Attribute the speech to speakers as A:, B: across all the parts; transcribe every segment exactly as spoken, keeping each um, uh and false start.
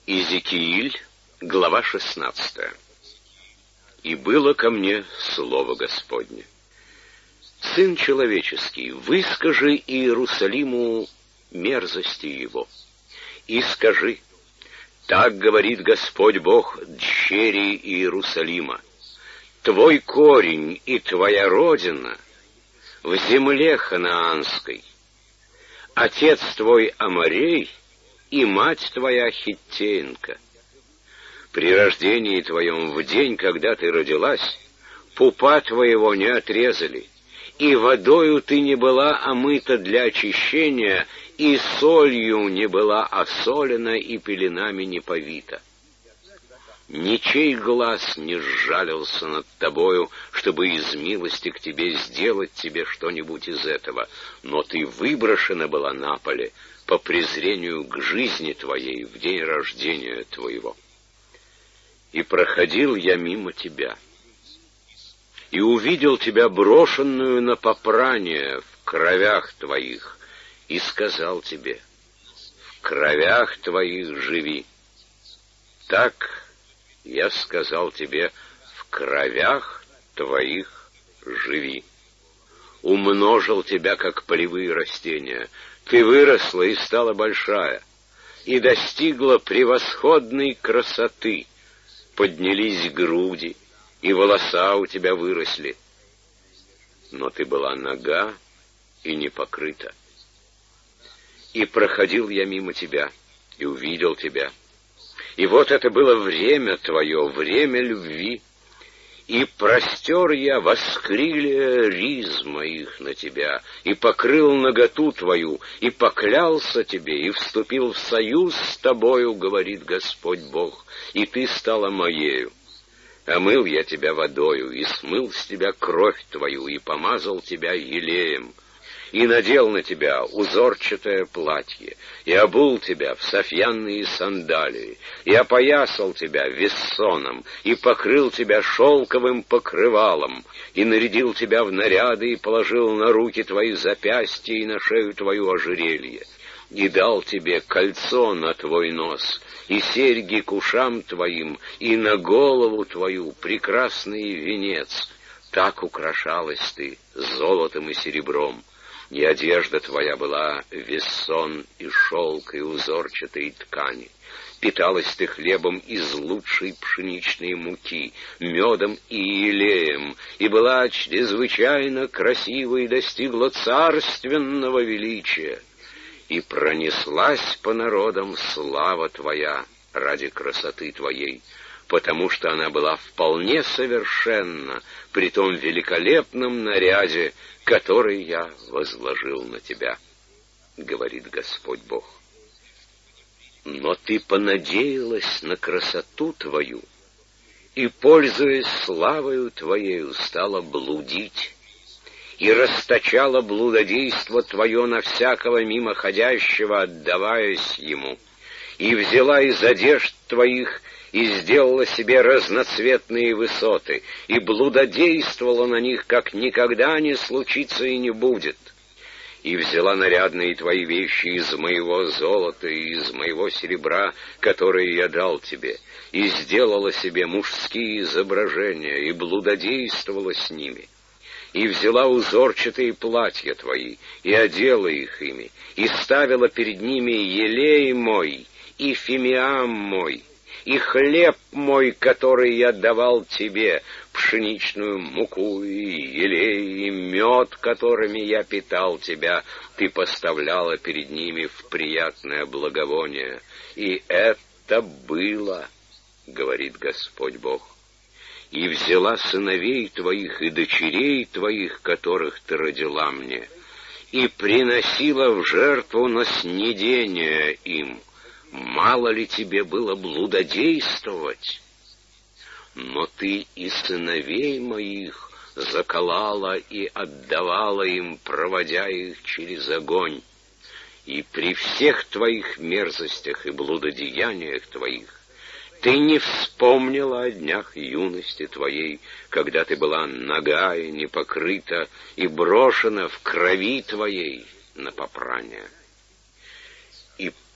A: Иезекииль, глава шестнадцатая. «И было ко мне слово Господне: Сын человеческий, выскажи Иерусалиму мерзости его, и скажи: так говорит Господь Бог дщери Иерусалима, твой корень и твоя родина в земле ханаанской, отец твой Аморей и мать твоя Хиттеенка. При рождении твоем, в день, когда ты родилась, пупа твоего не отрезали, и водою ты не была омыта для очищения, и солью не была осолена, и пеленами не повита. Ничей глаз не сжалился над тобою, чтобы из милости к тебе сделать тебе что-нибудь из этого, но ты выброшена была на поле по презрению к жизни твоей в день рождения твоего. И проходил я мимо тебя, и увидел тебя брошенную на попрание в кровях твоих, и сказал тебе: в кровях твоих живи. Так я сказал тебе: в кровях твоих живи. Умножил тебя, как полевые растения. Ты выросла и стала большая, и достигла превосходной красоты. Поднялись груди, и волоса у тебя выросли. Но ты была нага и не покрыта. И проходил я мимо тебя, и увидел тебя. И вот это было время твое, время любви. И простер я воскрилия риз моих на тебя, и покрыл наготу твою, и поклялся тебе, и вступил в союз с тобою, говорит Господь Бог, и ты стала моею. Омыл я тебя водою, и смыл с тебя кровь твою, и помазал тебя елеем, и надел на тебя узорчатое платье, и обул тебя в софьянные сандалии, и опоясал тебя вессоном, и покрыл тебя шелковым покрывалом, и нарядил тебя в наряды, и положил на руки твои запястья и на шею твою ожерелье, и дал тебе кольцо на твой нос, и серьги к ушам твоим, и на голову твою прекрасный венец. Так украшалась ты золотом и серебром. И одежда твоя была вессон и шелк и узорчатой ткани. Питалась ты хлебом из лучшей пшеничной муки, медом и елеем, и была чрезвычайно красива и достигла царственного величия. И пронеслась по народам слава твоя ради красоты твоей, потому что она была вполне совершенна при том великолепном наряде, который я возложил на тебя, говорит Господь Бог. Но ты понадеялась на красоту твою, и, пользуясь славою твоею, стала блудить, и расточала блудодейство твое на всякого мимоходящего, отдаваясь ему, и взяла из одежд твоих и сделала себе разноцветные высоты, и блудодействовала на них, как никогда не случится и не будет. И взяла нарядные твои вещи из моего золота и из моего серебра, которые я дал тебе, и сделала себе мужские изображения, и блудодействовала с ними. И взяла узорчатые платья твои, и одела их ими, и ставила перед ними елей мой, и фимиам мой, и хлеб мой, который я давал тебе, пшеничную муку и елей, и мед, которыми я питал тебя, ты поставляла перед ними в приятное благовоние. И это было, говорит Господь Бог. И взяла сыновей твоих и дочерей твоих, которых ты родила мне, и приносила в жертву на снедение им. Мало ли тебе было блудодействовать? Но ты и сыновей моих заколала и отдавала им, проводя их через огонь. И при всех твоих мерзостях и блудодеяниях твоих ты не вспомнила о днях юности твоей, когда ты была нага и не покрыта, и брошена в крови твоей на попрание. И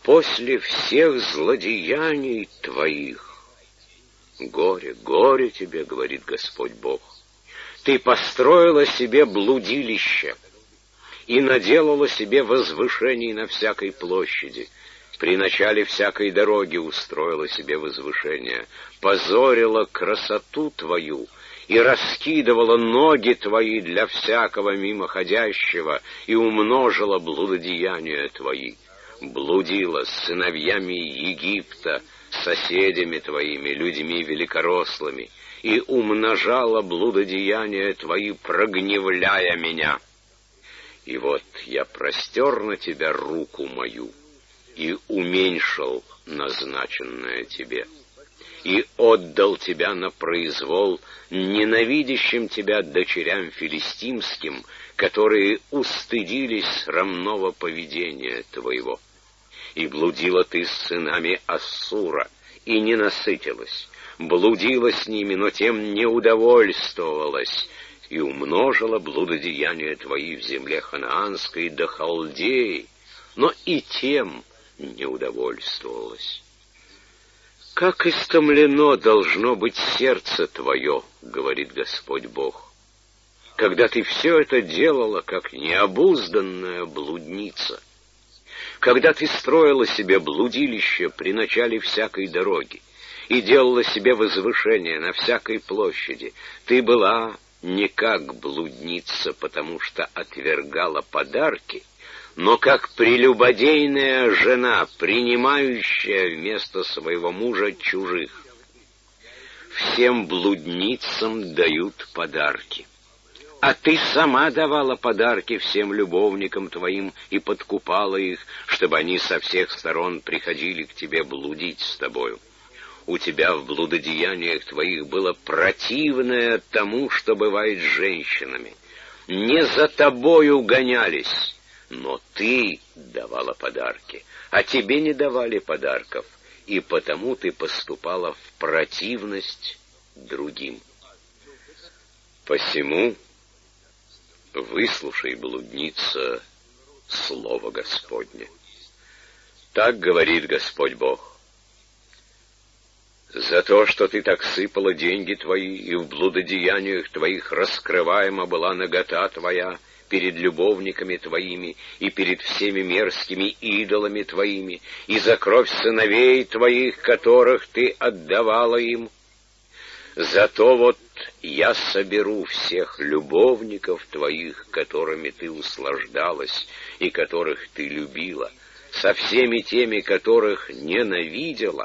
A: после всех злодеяний твоих. Горе, горе тебе, говорит Господь Бог. Ты построила себе блудилище и наделала себе возвышений на всякой площади. При начале всякой дороги устроила себе возвышение, позорила красоту твою и раскидывала ноги твои для всякого мимоходящего и умножила блудодеяния твои. Блудила с сыновьями Египта, соседями твоими, людьми великорослыми, и умножала блудодеяния твои, прогневляя меня. И вот я простер на тебя руку мою и уменьшил назначенное тебе, и отдал тебя на произвол ненавидящим тебя дочерям филистимским, которые устыдились срамного поведения твоего. И блудила ты с сынами Ассура, и не насытилась, блудила с ними, но тем не удовольствовалась, и умножила блудодеяния твои в земле ханаанской до Халдеи, но и тем не удовольствовалась. Как истомлено должно быть сердце твое, говорит Господь Бог, когда ты все это делала, как необузданная блудница, когда ты строила себе блудилище при начале всякой дороги и делала себе возвышение на всякой площади. Ты была не как блудница, потому что отвергала подарки, но как прелюбодейная жена, принимающая вместо своего мужа чужих. Всем блудницам дают подарки. А ты сама давала подарки всем любовникам твоим и подкупала их, чтобы они со всех сторон приходили к тебе блудить с тобою. У тебя в блудодеяниях твоих было противное тому, что бывает с женщинами. Не за тобою гонялись, но ты давала подарки, а тебе не давали подарков, и потому ты поступала в противность другим. Посему выслушай, блудница, слово Господне. Так говорит Господь Бог. За то, что ты так сыпала деньги твои, и в блудодеяниях твоих раскрываема была нагота твоя перед любовниками твоими и перед всеми мерзкими идолами твоими, и за кровь сыновей твоих, которых ты отдавала им, зато вот я соберу всех любовников твоих, которыми ты услаждалась и которых ты любила, со всеми теми, которых ненавидела,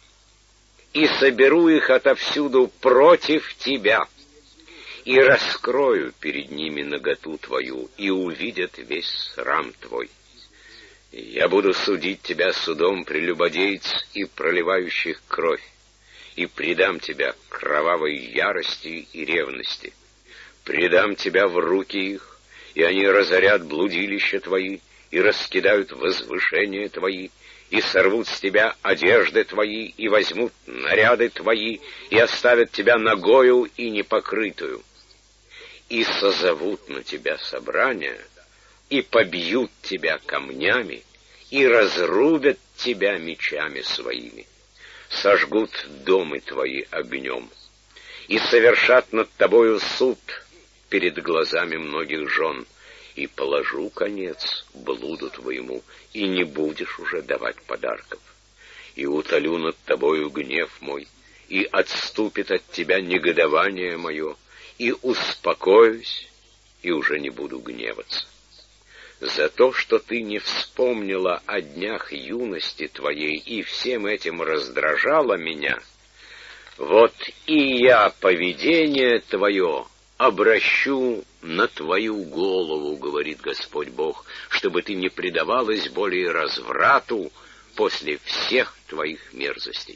A: и соберу их отовсюду против тебя, и раскрою перед ними наготу твою, и увидят весь срам твой. Я буду судить тебя судом прелюбодейц и проливающих кровь, и предам тебя кровавой ярости и ревности. Предам тебя в руки их, и они разорят блудилища твои, и раскидают возвышения твои, и сорвут с тебя одежды твои, и возьмут наряды твои, и оставят тебя нагою и непокрытую, и созовут на тебя собрания, и побьют тебя камнями, и разрубят тебя мечами своими, сожгут дома твои огнем, и совершат над тобою суд перед глазами многих жен, и положу конец блуду твоему, и не будешь уже давать подарков, и утолю над тобою гнев мой, и отступит от тебя негодование мое, и успокоюсь, и уже не буду гневаться. За то, что ты не вспомнила о днях юности твоей и всем этим раздражала меня, вот и я поведение твое обращу на твою голову, говорит Господь Бог, чтобы ты не предавалась более разврату после всех твоих мерзостей.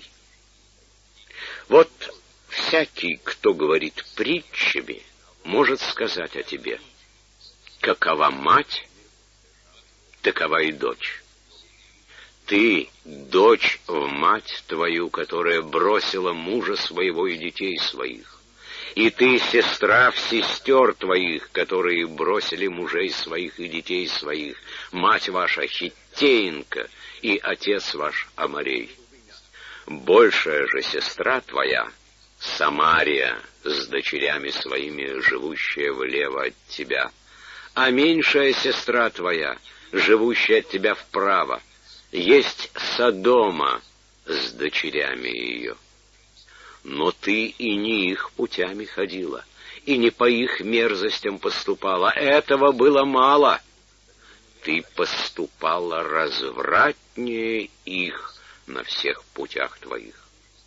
A: Вот всякий, кто говорит притчами, может сказать о тебе: какова мать, такова и дочь. Ты, дочь, в мать твою, которая бросила мужа своего и детей своих. И ты, сестра, в сестер твоих, которые бросили мужей своих и детей своих. Мать ваша хиттеинка, и отец ваш Аморей. Большая же сестра твоя, Самария, с дочерями своими, живущая влево от тебя, а меньшая сестра твоя, живущая от тебя вправо, есть Содома с дочерями ее. Но ты и не их путями ходила, и не по их мерзостям поступала. Этого было мало. Ты поступала развратнее их на всех путях твоих.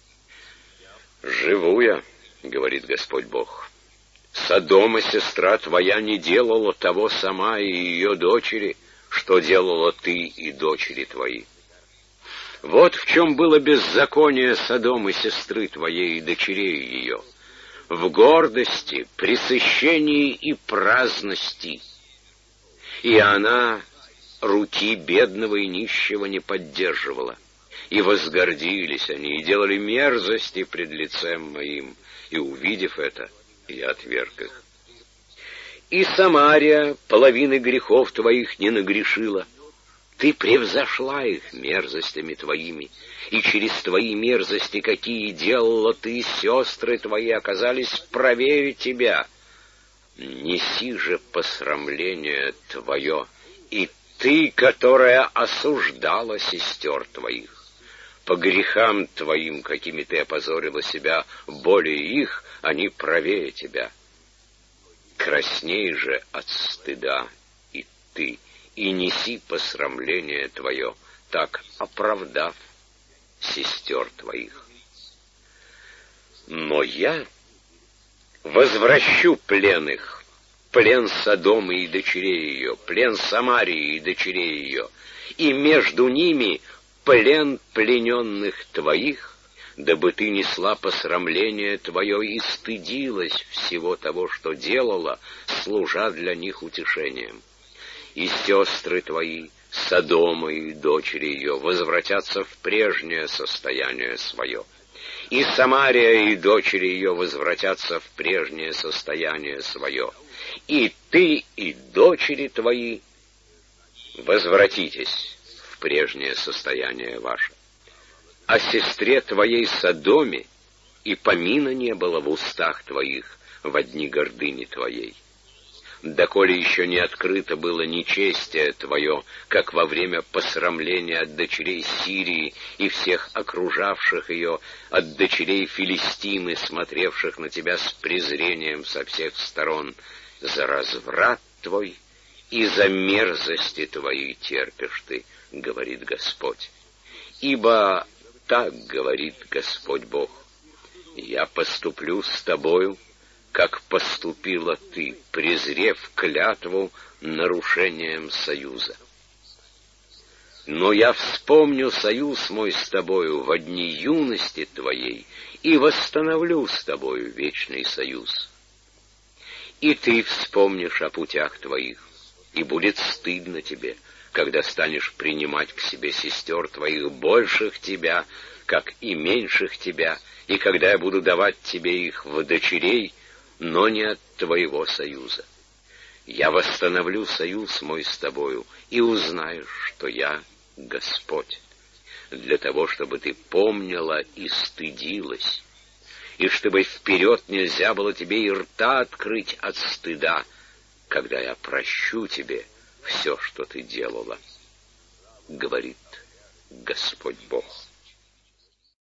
A: «Живу я, — говорит Господь Бог, — Содома, сестра твоя, не делала того сама и ее дочери, что делала ты и дочери твои. Вот в чем было беззаконие Содомы, сестры твоей и дочерей ее, в гордости, пресыщении и праздности. И она руки бедного и нищего не поддерживала. И возгордились они, и делали мерзости пред лицем моим, и, увидев это, я отверг их. И Самария половины грехов твоих не нагрешила. Ты превзошла их мерзостями твоими, и через твои мерзости, какие делала ты, сестры твои оказались правее тебя. Неси же посрамление твое, и ты, которая осуждала сестер твоих. По грехам твоим, какими ты опозорила себя, более их, они правее тебя. Красней же от стыда и ты, и неси посрамление твое, так оправдав сестер твоих. Но я возвращу плен их, плен Содомы и дочерей ее, плен Самарии и дочерей ее, и между ними плен плененных твоих, дабы ты несла посрамление твое и стыдилась всего того, что делала, служа для них утешением. И сестры твои, Содома и дочери ее, возвратятся в прежнее состояние свое. И Самария и дочери ее возвратятся в прежнее состояние свое. И ты, и дочери твои возвратитесь в прежнее состояние ваше. О сестре твоей Содоме и помина не было в устах твоих во дни гордыни твоей. Доколе еще не открыто было нечестие твое, как во время посрамления от дочерей Сирии и всех окружавших ее, от дочерей Филистимы, смотревших на тебя с презрением со всех сторон, за разврат твой и за мерзости твои терпишь ты, говорит Господь. Ибо так говорит Господь Бог: я поступлю с тобою, как поступила ты, презрев клятву нарушением союза. Но я вспомню союз мой с тобою во дни юности твоей и восстановлю с тобою вечный союз. И ты вспомнишь о путях твоих, и будет стыдно тебе, когда станешь принимать к себе сестер твоих больших тебя, как и меньших тебя, и когда я буду давать тебе их в дочерей, но не от твоего союза. Я восстановлю союз мой с тобою, и узнаешь, что я Господь, для того, чтобы ты помнила и стыдилась, и чтобы вперед нельзя было тебе и рта открыть от стыда, когда я прощу тебе все, что ты делала, говорит Господь Бог.